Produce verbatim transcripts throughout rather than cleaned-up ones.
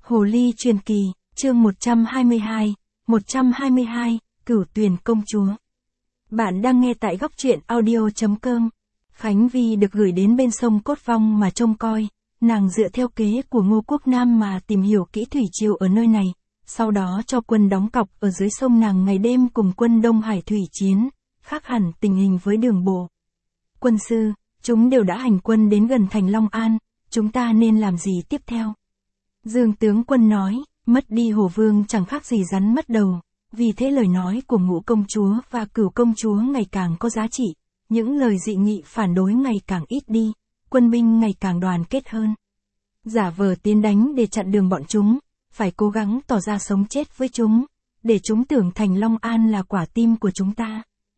Hồ ly truyền kỳ, chương một trăm hai mươi hai, một trăm hai mươi hai, Cửu Tuyền công chúa. Bạn đang nghe tại góc truyện audio chấm com. Khánh Vi được gửi đến bên sông Cốt Vong mà trông coi, nàng dựa theo kế của Ngô Quốc Nam mà tìm hiểu kỹ thủy triều ở nơi này, sau đó cho quân đóng cọc ở dưới sông, nàng ngày đêm cùng quân Đông Hải thủy chiến, khác hẳn tình hình với đường bộ. Quân sư, chúng đều đã hành quân đến gần thành Long An, chúng ta nên làm gì tiếp theo? Dương tướng quân nói, mất đi Hồ Vương chẳng khác gì rắn mất đầu, vì thế lời nói của Ngũ công chúa và Cửu công chúa ngày càng có giá trị, những lời dị nghị phản đối ngày càng ít đi, quân binh ngày càng đoàn kết hơn. Giả vờ tiến đánh để chặn đường bọn chúng, phải cố gắng tỏ ra sống chết với chúng, để chúng tưởng thành Long An là quả tim của chúng ta.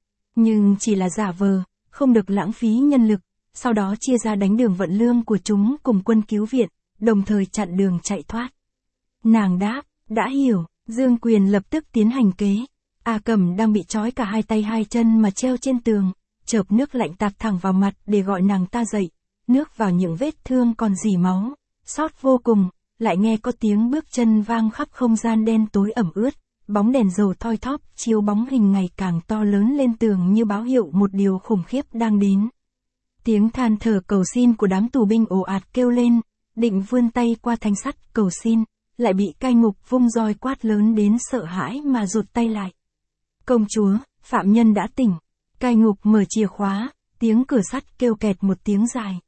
Nhưng chỉ là giả vờ, không được lãng phí nhân lực, sau đó chia ra đánh đường vận lương của chúng cùng quân cứu viện, đồng thời chặn đường chạy thoát. Nàng đáp, đã hiểu. Dương Quyền lập tức tiến hành kế. A Cẩm đang bị trói cả hai tay hai chân mà treo trên tường, chợp nước lạnh tạt thẳng vào mặt để gọi nàng ta dậy, nước vào những vết thương còn rỉ máu, xót vô cùng, lại nghe có tiếng bước chân vang khắp không gian đen tối ẩm ướt, bóng đèn dầu thoi thóp chiếu bóng hình ngày càng to lớn lên tường như báo hiệu một điều khủng khiếp đang đến. Tiếng than thở cầu xin của đám tù binh ồ ạt kêu lên, định vươn tay qua thanh sắt cầu xin, lại bị cai ngục vung roi quát lớn đến sợ hãi mà rụt tay lại. Công chúa, phạm nhân đã tỉnh. Cai ngục mở chìa khóa, tiếng cửa sắt kêu kẹt một tiếng dài.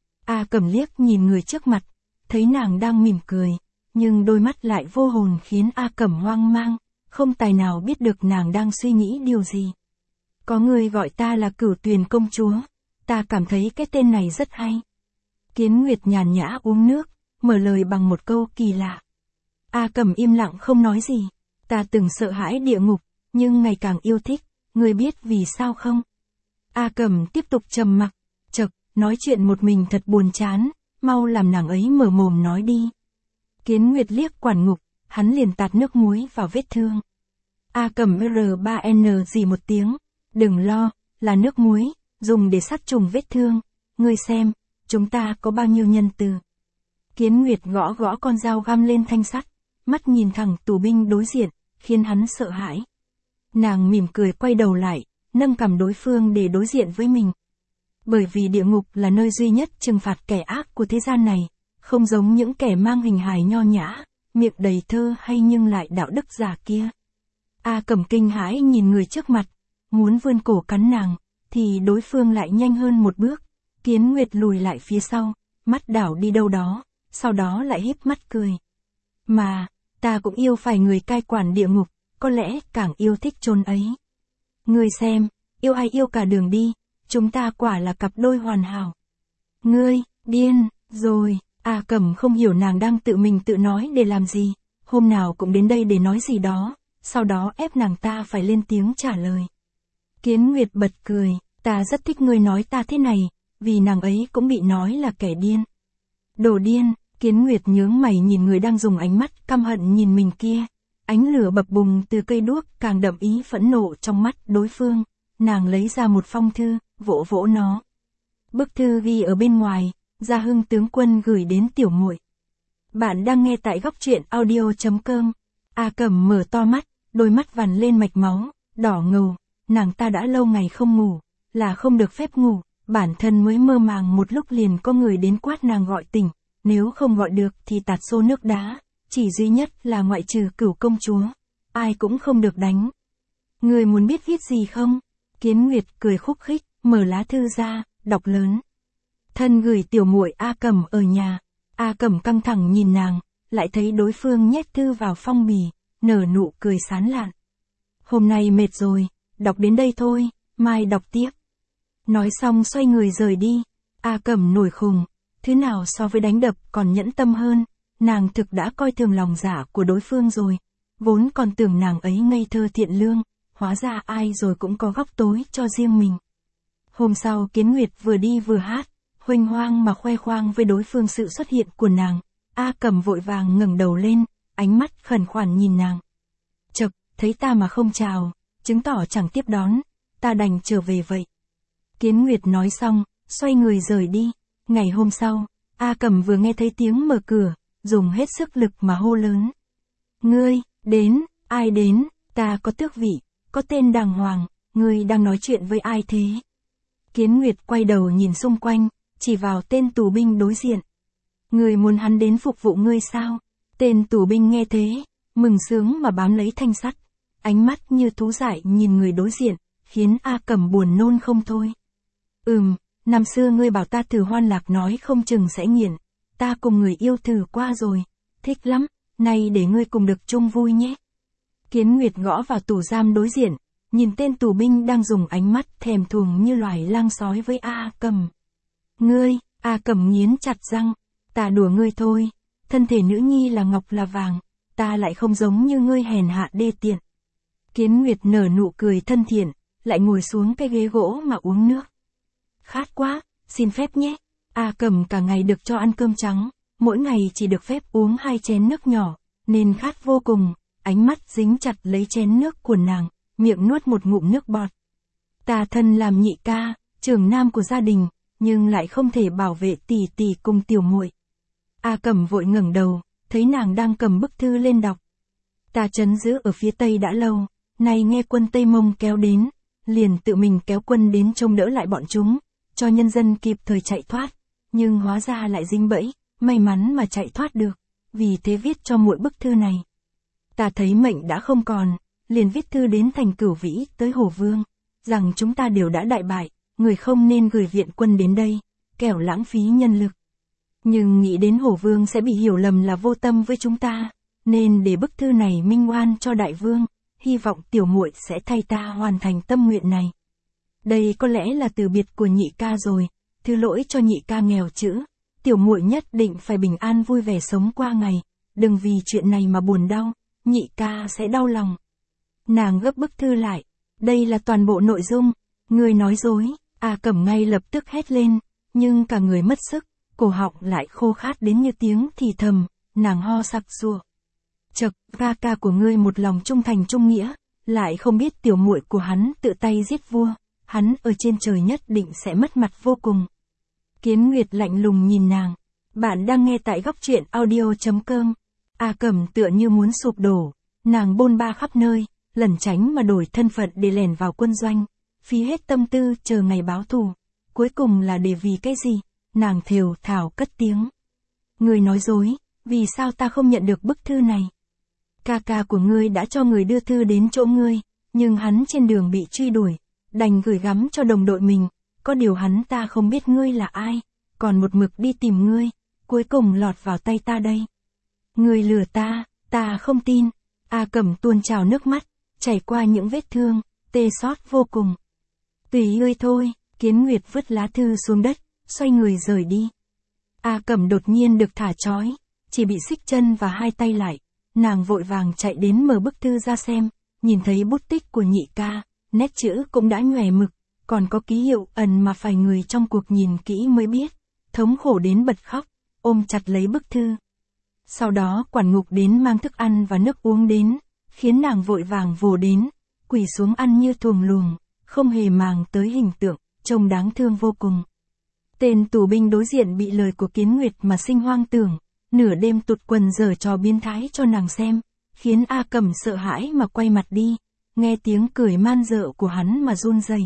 A Cẩm liếc nhìn người trước mặt, thấy nàng đang mỉm cười, nhưng đôi mắt lại vô hồn khiến A Cẩm hoang mang, không tài nào biết được nàng đang suy nghĩ điều gì. Có người gọi ta là Cửu Tuyền công chúa, ta cảm thấy cái tên này rất hay. Kiến Nguyệt nhàn nhã uống nước, mở lời bằng một câu kỳ lạ. A Cẩm im lặng không nói gì. Ta từng sợ hãi địa ngục, nhưng ngày càng yêu thích, ngươi biết vì sao không? A Cẩm tiếp tục trầm mặc, chậc, nói chuyện một mình thật buồn chán, mau làm nàng ấy mở mồm nói đi. Kiến Nguyệt liếc quản ngục, hắn liền tạt nước muối vào vết thương. A Cẩm R ba N gì một tiếng, đừng lo, là nước muối, dùng để sát trùng vết thương, ngươi xem, chúng ta có bao nhiêu nhân từ. Kiến Nguyệt gõ gõ con dao găm lên thanh sắt, mắt nhìn thẳng tù binh đối diện, khiến hắn sợ hãi. Nàng mỉm cười quay đầu lại, nâng cằm đối phương để đối diện với mình. Bởi vì địa ngục là nơi duy nhất trừng phạt kẻ ác của thế gian này, không giống những kẻ mang hình hài nho nhã, miệng đầy thơ hay nhưng lại đạo đức giả kia. A Cẩm kinh hãi nhìn người trước mặt, muốn vươn cổ cắn nàng, thì đối phương lại nhanh hơn một bước. Kiến Nguyệt lùi lại phía sau, mắt đảo đi đâu đó, sau đó lại híp mắt cười. Mà, ta cũng yêu phải người cai quản địa ngục, có lẽ càng yêu thích chốn ấy. Ngươi xem, yêu ai yêu cả đường đi, chúng ta quả là cặp đôi hoàn hảo. Ngươi, điên, rồi, A Cẩm không hiểu nàng đang tự mình tự nói để làm gì, hôm nào cũng đến đây để nói gì đó, sau đó ép nàng ta phải lên tiếng trả lời. Kiến Nguyệt bật cười, ta rất thích ngươi nói ta thế này, vì nàng ấy cũng bị nói là kẻ điên. Đồ điên. Kiến Nguyệt nhướng mày nhìn người đang dùng ánh mắt căm hận nhìn mình kia. Ánh lửa bập bùng từ cây đuốc càng đậm ý phẫn nộ trong mắt đối phương. Nàng lấy ra một phong thư, vỗ vỗ nó. Bức thư ghi ở bên ngoài, Gia Hưng tướng quân gửi đến tiểu muội. Bạn đang nghe tại góc truyện audio chấm com. A Cẩm mở to mắt, đôi mắt vằn lên mạch máu, đỏ ngầu. Nàng ta đã lâu ngày không ngủ, là không được phép ngủ. Bản thân mới mơ màng một lúc liền có người đến quát nàng gọi tỉnh. Nếu không gọi được thì tạt xô nước đá, chỉ duy nhất là ngoại trừ Cửu công chúa, ai cũng không được đánh. Người muốn biết viết gì không? Kiến Nguyệt cười khúc khích, mở lá thư ra, đọc lớn. Thân gửi tiểu muội A Cẩm ở nhà. A Cẩm căng thẳng nhìn nàng, lại thấy đối phương nhét thư vào phong bì, nở nụ cười sán lạn. Hôm nay mệt rồi, đọc đến đây thôi, mai đọc tiếp. Nói xong xoay người rời đi. A Cẩm nổi khùng. Thứ nào so với đánh đập còn nhẫn tâm hơn, nàng thực đã coi thường lòng dạ của đối phương rồi, vốn còn tưởng nàng ấy ngây thơ thiện lương, hóa ra ai rồi cũng có góc tối cho riêng mình. Hôm sau Kiến Nguyệt vừa đi vừa hát, huênh hoang mà khoe khoang với đối phương sự xuất hiện của nàng. A Cẩm vội vàng ngẩng đầu lên, ánh mắt khẩn khoản nhìn nàng. Chậc, thấy ta mà không chào, chứng tỏ chẳng tiếp đón, ta đành trở về vậy. Kiến Nguyệt nói xong, xoay người rời đi. Ngày hôm sau, A Cẩm vừa nghe thấy tiếng mở cửa, dùng hết sức lực mà hô lớn. Ngươi, đến, ai đến, ta có tước vị, có tên đàng hoàng, ngươi đang nói chuyện với ai thế? Kiến Nguyệt quay đầu nhìn xung quanh, chỉ vào tên tù binh đối diện. Ngươi muốn hắn đến phục vụ ngươi sao? Tên tù binh nghe thế, mừng sướng mà bám lấy thanh sắt, ánh mắt như thú dại nhìn người đối diện, khiến A Cẩm buồn nôn không thôi. Ừm, năm xưa ngươi bảo ta thử hoan lạc nói không chừng sẽ nghiện, ta cùng người yêu thử qua rồi, thích lắm, nay để ngươi cùng được chung vui nhé. Kiến Nguyệt gõ vào tủ giam đối diện, nhìn tên tù binh đang dùng ánh mắt thèm thuồng như loài lang sói với A Cẩm. Ngươi, A Cẩm nghiến chặt răng, ta đùa ngươi thôi, thân thể nữ nhi là ngọc là vàng, ta lại không giống như ngươi hèn hạ đê tiện. Kiến Nguyệt nở nụ cười thân thiện, lại ngồi xuống cái ghế gỗ mà uống nước. Khát quá, xin phép nhé. A Cẩm cả ngày được cho ăn cơm trắng, mỗi ngày chỉ được phép uống hai chén nước nhỏ, nên khát vô cùng, ánh mắt dính chặt lấy chén nước của nàng, miệng nuốt một ngụm nước bọt. Ta thân làm nhị ca, trưởng nam của gia đình, nhưng lại không thể bảo vệ tỷ tỷ cùng tiểu muội. A Cẩm vội ngẩng đầu, thấy nàng đang cầm bức thư lên đọc. Ta trấn giữ ở phía Tây đã lâu, nay nghe quân Tây Mông kéo đến, liền tự mình kéo quân đến trông đỡ lại bọn chúng, cho nhân dân kịp thời chạy thoát, nhưng hóa ra lại dính bẫy, may mắn mà chạy thoát được, vì thế viết cho muội bức thư này. Ta thấy mệnh đã không còn, liền viết thư đến thành Cửu Vĩ tới Hổ Vương, rằng chúng ta đều đã đại bại, người không nên gửi viện quân đến đây, kẻo lãng phí nhân lực. Nhưng nghĩ đến Hổ Vương sẽ bị hiểu lầm là vô tâm với chúng ta, nên để bức thư này minh oan cho đại vương, hy vọng tiểu muội sẽ thay ta hoàn thành tâm nguyện này. Đây có lẽ là từ biệt của nhị ca rồi, thứ lỗi cho nhị ca nghèo chữ, tiểu muội nhất định phải bình an vui vẻ sống qua ngày, đừng vì chuyện này mà buồn đau, nhị ca sẽ đau lòng. Nàng gấp bức thư lại, đây là toàn bộ nội dung, người nói dối. A Cẩm ngay lập tức hét lên, nhưng cả người mất sức, cổ họng lại khô khát đến như tiếng thì thầm, nàng ho sặc sụa. Chậc, ca ca của ngươi một lòng trung thành trung nghĩa, lại không biết tiểu muội của hắn tự tay giết vua, hắn ở trên trời nhất định sẽ mất mặt vô cùng. Kiến Nguyệt lạnh lùng nhìn nàng, bạn đang nghe tại góc truyện audio chấm com. A Cẩm tựa như muốn sụp đổ, nàng bôn ba khắp nơi, lẩn tránh mà đổi thân phận để lẻn vào quân doanh, phí hết tâm tư chờ ngày báo thù, cuối cùng là để vì cái gì? Nàng thều thào cất tiếng. Ngươi nói dối, vì sao ta không nhận được bức thư này? Ca ca của ngươi đã cho người đưa thư đến chỗ ngươi, nhưng hắn trên đường bị truy đuổi, đành gửi gắm cho đồng đội mình, có điều hắn ta không biết ngươi là ai, còn một mực đi tìm ngươi, cuối cùng lọt vào tay ta đây. Ngươi lừa ta, ta không tin. A Cẩm tuôn trào nước mắt, chảy qua những vết thương, tê xót vô cùng. Tùy ngươi thôi, Kiến Nguyệt vứt lá thư xuống đất, xoay người rời đi. A Cẩm đột nhiên được thả trói, chỉ bị xích chân và hai tay lại, nàng vội vàng chạy đến mở bức thư ra xem, nhìn thấy bút tích của nhị ca, nét chữ cũng đã nhòe mực, còn có ký hiệu ẩn mà phải người trong cuộc nhìn kỹ mới biết, thống khổ đến bật khóc, ôm chặt lấy bức thư. Sau đó quản ngục đến mang thức ăn và nước uống đến, khiến nàng vội vàng vồ đến, quỳ xuống ăn như thuồng luồng, không hề màng tới hình tượng, trông đáng thương vô cùng. Tên tù binh đối diện bị lời của Kiến Nguyệt mà sinh hoang tưởng, nửa đêm tụt quần giở trò biến thái cho nàng xem, khiến A Cẩm sợ hãi mà quay mặt đi, nghe tiếng cười man dợ của hắn mà run rẩy.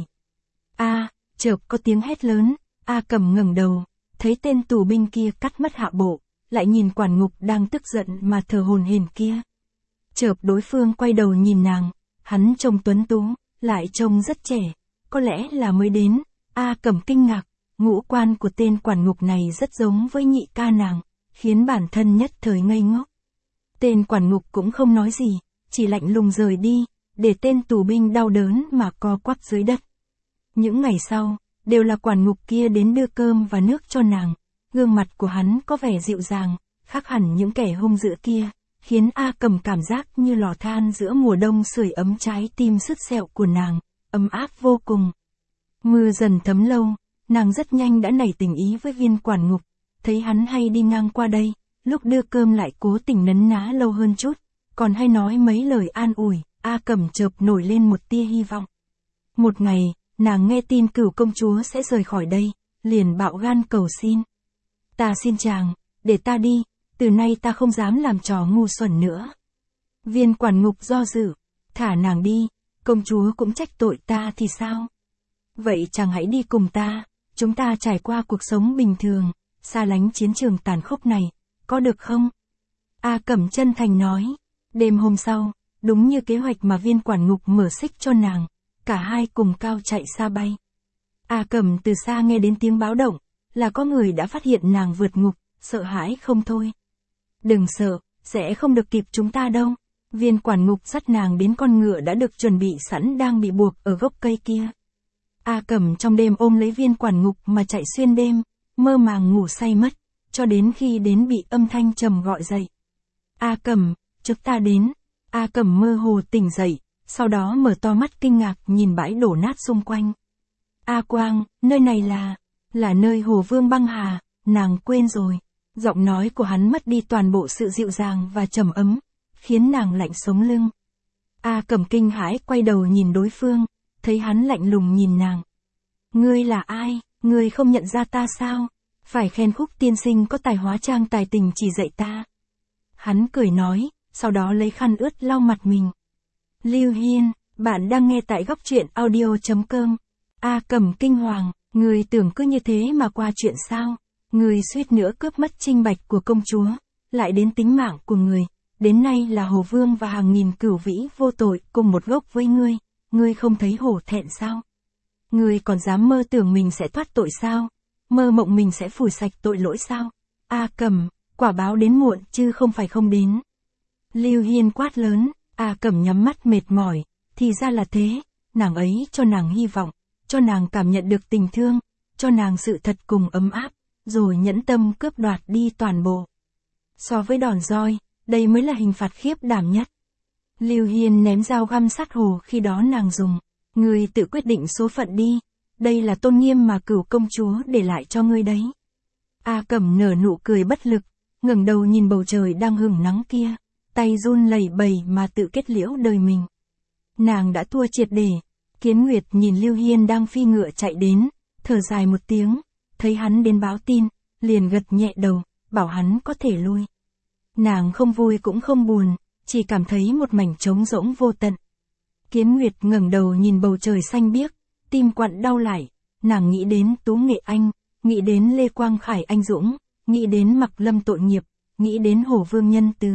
A, chợt có tiếng hét lớn, A Cẩm ngẩng đầu, thấy tên tù binh kia cắt mất hạ bộ, lại nhìn quản ngục đang tức giận mà thở hổn hển kia. Chợt đối phương quay đầu nhìn nàng, hắn trông tuấn tú, lại trông rất trẻ, có lẽ là mới đến. A Cẩm kinh ngạc, ngũ quan của tên quản ngục này rất giống với nhị ca nàng, khiến bản thân nhất thời ngây ngốc. Tên quản ngục cũng không nói gì, chỉ lạnh lùng rời đi, để tên tù binh đau đớn mà co quắp dưới đất. Những ngày sau, đều là quản ngục kia đến đưa cơm và nước cho nàng, gương mặt của hắn có vẻ dịu dàng, khác hẳn những kẻ hung dữ kia, khiến A Cẩm cảm giác như lò than giữa mùa đông sưởi ấm trái tim sứt sẹo của nàng, ấm áp vô cùng. Mưa dần thấm lâu, nàng rất nhanh đã nảy tình ý với viên quản ngục, thấy hắn hay đi ngang qua đây, lúc đưa cơm lại cố tình nấn ná lâu hơn chút, còn hay nói mấy lời an ủi, A Cẩm chợt nổi lên một tia hy vọng. Một ngày, nàng nghe tin Cửu công chúa sẽ rời khỏi đây, liền bạo gan cầu xin. Ta xin chàng, để ta đi, từ nay ta không dám làm trò ngu xuẩn nữa. Viên quản ngục do dự, thả nàng đi, công chúa cũng trách tội ta thì sao? Vậy chàng hãy đi cùng ta, chúng ta trải qua cuộc sống bình thường, xa lánh chiến trường tàn khốc này, có được không? A Cẩm chân thành nói. Đêm hôm sau, đúng như kế hoạch mà viên quản ngục mở xích cho nàng, cả hai cùng cao chạy xa bay. A Cẩm từ xa nghe đến tiếng báo động, là có người đã phát hiện nàng vượt ngục, sợ hãi không thôi. Đừng sợ, sẽ không được kịp chúng ta đâu. Viên quản ngục dắt nàng đến con ngựa đã được chuẩn bị sẵn đang bị buộc ở gốc cây kia. A Cẩm trong đêm ôm lấy viên quản ngục mà chạy xuyên đêm, mơ màng ngủ say mất, cho đến khi đến bị âm thanh trầm gọi dậy. A Cẩm, chúng ta đến. A Cẩm mơ hồ tỉnh dậy, sau đó mở to mắt kinh ngạc nhìn bãi đổ nát xung quanh. A Quang, nơi này là, là nơi Hồ Vương băng hà, nàng quên rồi. Giọng nói của hắn mất đi toàn bộ sự dịu dàng và trầm ấm, khiến nàng lạnh sống lưng. A Cẩm kinh hãi quay đầu nhìn đối phương, thấy hắn lạnh lùng nhìn nàng. Ngươi là ai, ngươi không nhận ra ta sao? Phải khen Khúc tiên sinh có tài hóa trang tài tình chỉ dạy ta. Hắn cười nói, sau đó lấy khăn ướt lau mặt mình. Lưu Hiên, bạn đang nghe tại góc truyện audio chấm com. A Cẩm kinh hoàng, người tưởng cứ như thế mà qua chuyện sao? Người suýt nữa cướp mất trinh bạch của công chúa, lại đến tính mạng của người. Đến nay là Hồ Vương và hàng nghìn cửu vĩ vô tội cùng một gốc với ngươi. Ngươi không thấy hổ thẹn sao? Ngươi còn dám mơ tưởng mình sẽ thoát tội sao? Mơ mộng mình sẽ phủi sạch tội lỗi sao? A Cẩm, quả báo đến muộn chứ không phải không đến. Lưu Hiên quát lớn, A Cẩm nhắm mắt mệt mỏi, thì ra là thế, nàng ấy cho nàng hy vọng, cho nàng cảm nhận được tình thương, cho nàng sự thật cùng ấm áp, rồi nhẫn tâm cướp đoạt đi toàn bộ. So với đòn roi, đây mới là hình phạt khiếp đảm nhất. Lưu Hiên ném dao găm sát hồ khi đó nàng dùng, ngươi tự quyết định số phận đi, đây là tôn nghiêm mà cửu công chúa để lại cho ngươi đấy. A Cẩm nở nụ cười bất lực, ngẩng đầu nhìn bầu trời đang hừng nắng kia, tay run lẩy bẩy mà tự kết liễu đời mình. Nàng đã thua triệt để. Kiến Nguyệt nhìn Lưu Hiên đang phi ngựa chạy đến, thở dài một tiếng, thấy hắn đến báo tin, liền gật nhẹ đầu, bảo hắn có thể lui. Nàng không vui cũng không buồn, chỉ cảm thấy một mảnh trống rỗng vô tận. Kiến Nguyệt ngẩng đầu nhìn bầu trời xanh biếc, tim quặn đau lại, nàng nghĩ đến Tú Nghệ Anh, nghĩ đến Lê Quang Khải anh dũng, nghĩ đến Mặc Lâm tội nghiệp, nghĩ đến Hổ Vương nhân từ.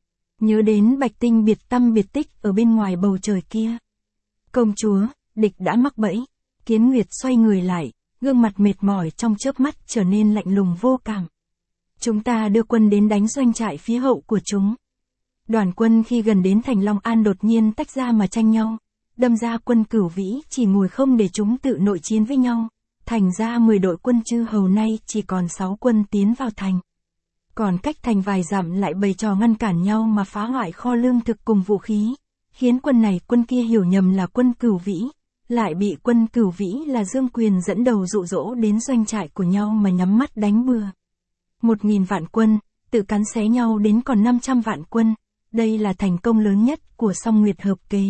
Nhớ đến Bạch Tinh biệt tâm biệt tích ở bên ngoài bầu trời kia. Công chúa, địch đã mắc bẫy. Kiến Nguyệt xoay người lại, gương mặt mệt mỏi trong chớp mắt trở nên lạnh lùng vô cảm. Chúng ta đưa quân đến đánh doanh trại phía hậu của chúng. Đoàn quân khi gần đến thành Long An đột nhiên tách ra mà tranh nhau, đâm ra quân Cửu Vĩ chỉ ngồi không để chúng tự nội chiến với nhau, thành ra mười đội quân chư hầu nay chỉ còn sáu quân tiến vào thành. Còn cách thành vài dặm lại bày trò ngăn cản nhau mà phá hoại kho lương thực cùng vũ khí, khiến quân này quân kia hiểu nhầm là quân Cửu Vĩ, lại bị quân Cửu Vĩ là Dương Quyền dẫn đầu dụ dỗ đến doanh trại của nhau mà nhắm mắt đánh bừa. Một nghìn vạn quân, tự cắn xé nhau đến còn năm trăm vạn quân, đây là thành công lớn nhất của Song Nguyệt hợp kế.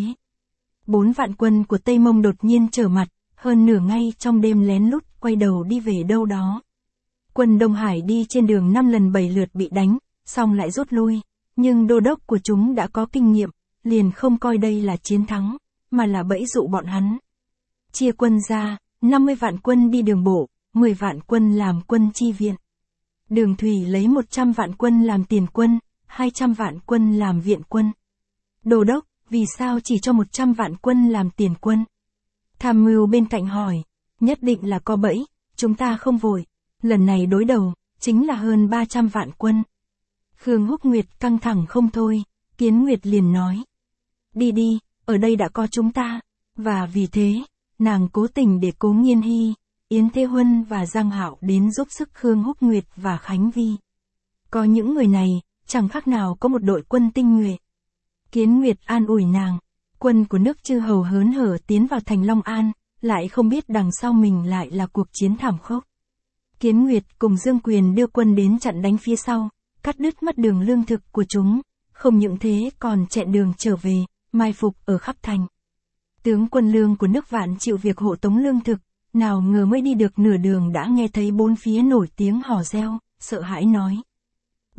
Bốn vạn quân của Tây Mông đột nhiên trở mặt, hơn nửa ngay trong đêm lén lút quay đầu đi về đâu đó. Quân Đông Hải đi trên đường năm lần bảy lượt bị đánh, xong lại rút lui, nhưng đô đốc của chúng đã có kinh nghiệm, liền không coi đây là chiến thắng, mà là bẫy dụ bọn hắn. Chia quân ra, năm mươi vạn quân đi đường bộ, mười vạn quân làm quân chi viện. Đường thủy lấy một trăm vạn quân làm tiền quân, hai trăm vạn quân làm viện quân. Đô đốc, vì sao chỉ cho một trăm vạn quân làm tiền quân? Tham mưu bên cạnh hỏi, nhất định là có bẫy, chúng ta không vội. Lần này đối đầu, chính là hơn ba trăm vạn quân. Khương Húc Nguyệt căng thẳng không thôi, Kiến Nguyệt liền nói. Đi đi, ở đây đã có chúng ta, và vì thế, nàng cố tình để Cố Nghiên Hy, Yến Thế Huân và Giang Hạo đến giúp sức Khương Húc Nguyệt và Khánh Vi. Có những người này, chẳng khác nào có một đội quân tinh nhuệ. Kiến Nguyệt an ủi nàng, quân của nước chư hầu hớn hở tiến vào thành Long An, lại không biết đằng sau mình lại là cuộc chiến thảm khốc. Kiến Nguyệt cùng Dương Quyền đưa quân đến chặn đánh phía sau, cắt đứt mất đường lương thực của chúng, không những thế còn chẹn đường trở về, mai phục ở khắp thành. Tướng quân Lương của nước Vạn chịu việc hộ tống lương thực, nào ngờ mới đi được nửa đường đã nghe thấy bốn phía nổi tiếng hò reo, sợ hãi nói.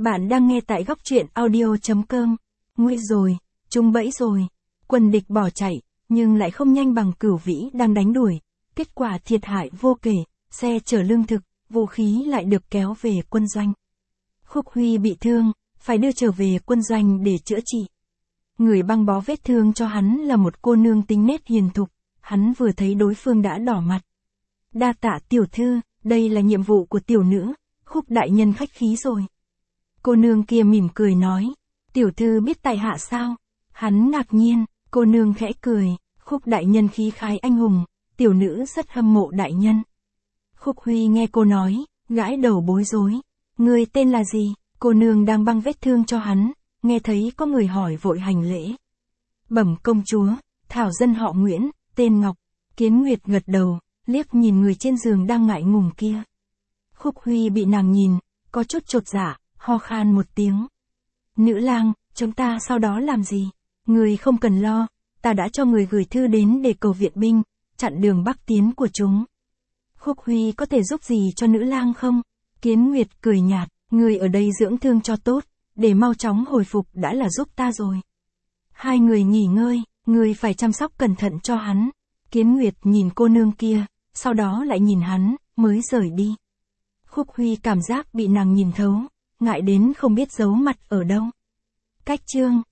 Bạn đang nghe tại góc truyện audio.com. Nguy rồi, trúng bẫy rồi. Quân địch bỏ chạy, nhưng lại không nhanh bằng Cửu Vĩ đang đánh đuổi. Kết quả thiệt hại vô kể, xe chở lương thực, vũ khí lại được kéo về quân doanh. Khúc Huy bị thương, phải đưa trở về quân doanh để chữa trị. Người băng bó vết thương cho hắn là một cô nương tính nết hiền thục, hắn vừa thấy đối phương đã đỏ mặt. Đa tạ tiểu thư, đây là nhiệm vụ của tiểu nữ, Khúc đại nhân khách khí rồi. Cô nương kia mỉm cười nói, tiểu thư biết tại hạ sao? Hắn ngạc nhiên, cô nương khẽ cười, Khúc đại nhân khí khái anh hùng, tiểu nữ rất hâm mộ đại nhân. Khúc Huy nghe cô nói, gãi đầu bối rối, người tên là gì? Cô nương đang băng vết thương cho hắn, nghe thấy có người hỏi vội hành lễ. Bẩm công chúa, thảo dân họ Nguyễn, tên Ngọc. Kiến Nguyệt gật đầu, liếc nhìn người trên giường đang ngại ngùng kia. Khúc Huy bị nàng nhìn, có chút chột dạ, ho khan một tiếng. Nữ lang, chúng ta sau đó làm gì? Người không cần lo, ta đã cho người gửi thư đến để cầu viện binh, chặn đường bắc tiến của chúng. Khúc Huy có thể giúp gì cho nữ lang không? Kiến Nguyệt cười nhạt, người ở đây dưỡng thương cho tốt, để mau chóng hồi phục đã là giúp ta rồi. Hai người nghỉ ngơi, người phải chăm sóc cẩn thận cho hắn. Kiến Nguyệt nhìn cô nương kia, sau đó lại nhìn hắn, mới rời đi. Khúc Huy cảm giác bị nàng nhìn thấu, ngại đến không biết giấu mặt ở đâu. Cách chương